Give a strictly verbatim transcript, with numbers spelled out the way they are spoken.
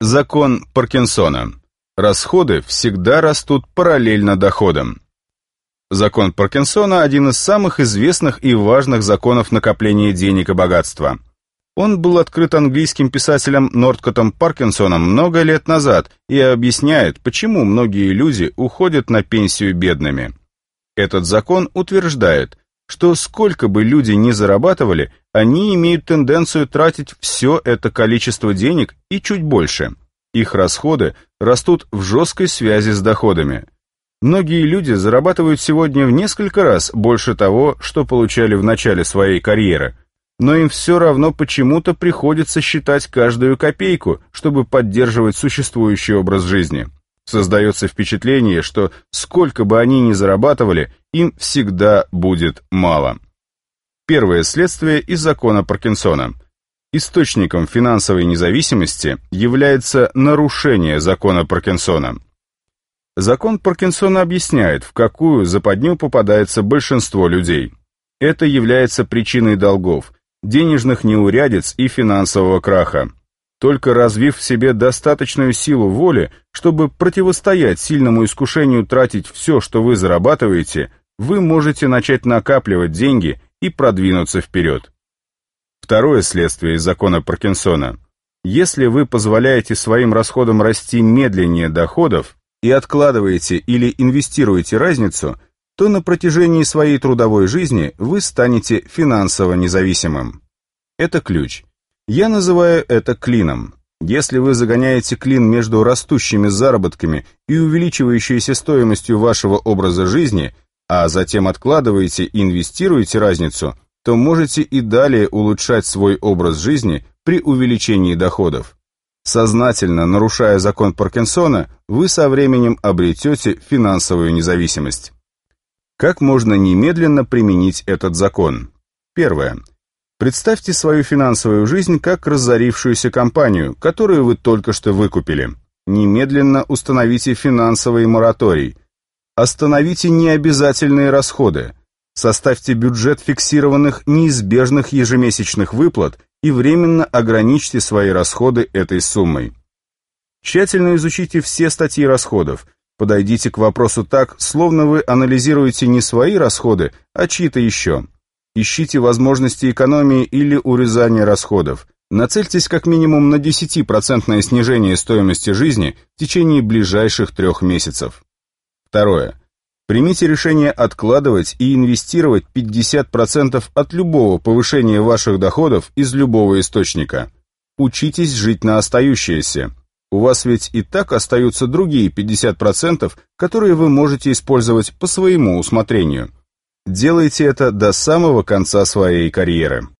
Закон Паркинсона. Расходы всегда растут параллельно доходам. Закон Паркинсона – один из самых известных и важных законов накопления денег и богатства. Он был открыт английским писателем Норткоттом Паркинсоном много лет назад и объясняет, почему многие люди уходят на пенсию бедными. Этот закон утверждает, что сколько бы люди ни зарабатывали, они имеют тенденцию тратить все это количество денег и чуть больше. Их расходы растут в жесткой связи с доходами. Многие люди зарабатывают сегодня в несколько раз больше того, что получали в начале своей карьеры, но им все равно почему-то приходится считать каждую копейку, чтобы поддерживать существующий образ жизни. Создается впечатление, что сколько бы они ни зарабатывали, им всегда будет мало. Первое следствие из закона Паркинсона. Источником финансовой независимости является нарушение закона Паркинсона. Закон Паркинсона объясняет, в какую западню попадается большинство людей. Это является причиной долгов, денежных неурядиц и финансового краха. Только развив в себе достаточную силу воли, чтобы противостоять сильному искушению тратить все, что вы зарабатываете, вы можете начать накапливать деньги и продвинуться вперед. Второе следствие из закона Паркинсона. Если вы позволяете своим расходам расти медленнее доходов и откладываете или инвестируете разницу, то на протяжении своей трудовой жизни вы станете финансово независимым. Это ключ. Я называю это клином. Если вы загоняете клин между растущими заработками и увеличивающейся стоимостью вашего образа жизни, а затем откладываете и инвестируете разницу, то можете и далее улучшать свой образ жизни при увеличении доходов. Сознательно нарушая закон Паркинсона, вы со временем обретете финансовую независимость. Как можно немедленно применить этот закон? Первое. Представьте свою финансовую жизнь как разорившуюся компанию, которую вы только что выкупили. Немедленно установите финансовый мораторий. Остановите необязательные расходы. Составьте бюджет фиксированных неизбежных ежемесячных выплат и временно ограничьте свои расходы этой суммой. Тщательно изучите все статьи расходов. Подойдите к вопросу так, словно вы анализируете не свои расходы, а чьи-то еще. Ищите возможности экономии или урезания расходов. Нацельтесь как минимум на десятипроцентное снижение стоимости жизни в течение ближайших трех месяцев. Второе. Примите решение откладывать и инвестировать пятьдесят процентов от любого повышения ваших доходов из любого источника. Учитесь жить на остающееся. У вас ведь и так остаются другие пятьдесят процентов, которые вы можете использовать по своему усмотрению. Делайте это до самого конца своей карьеры.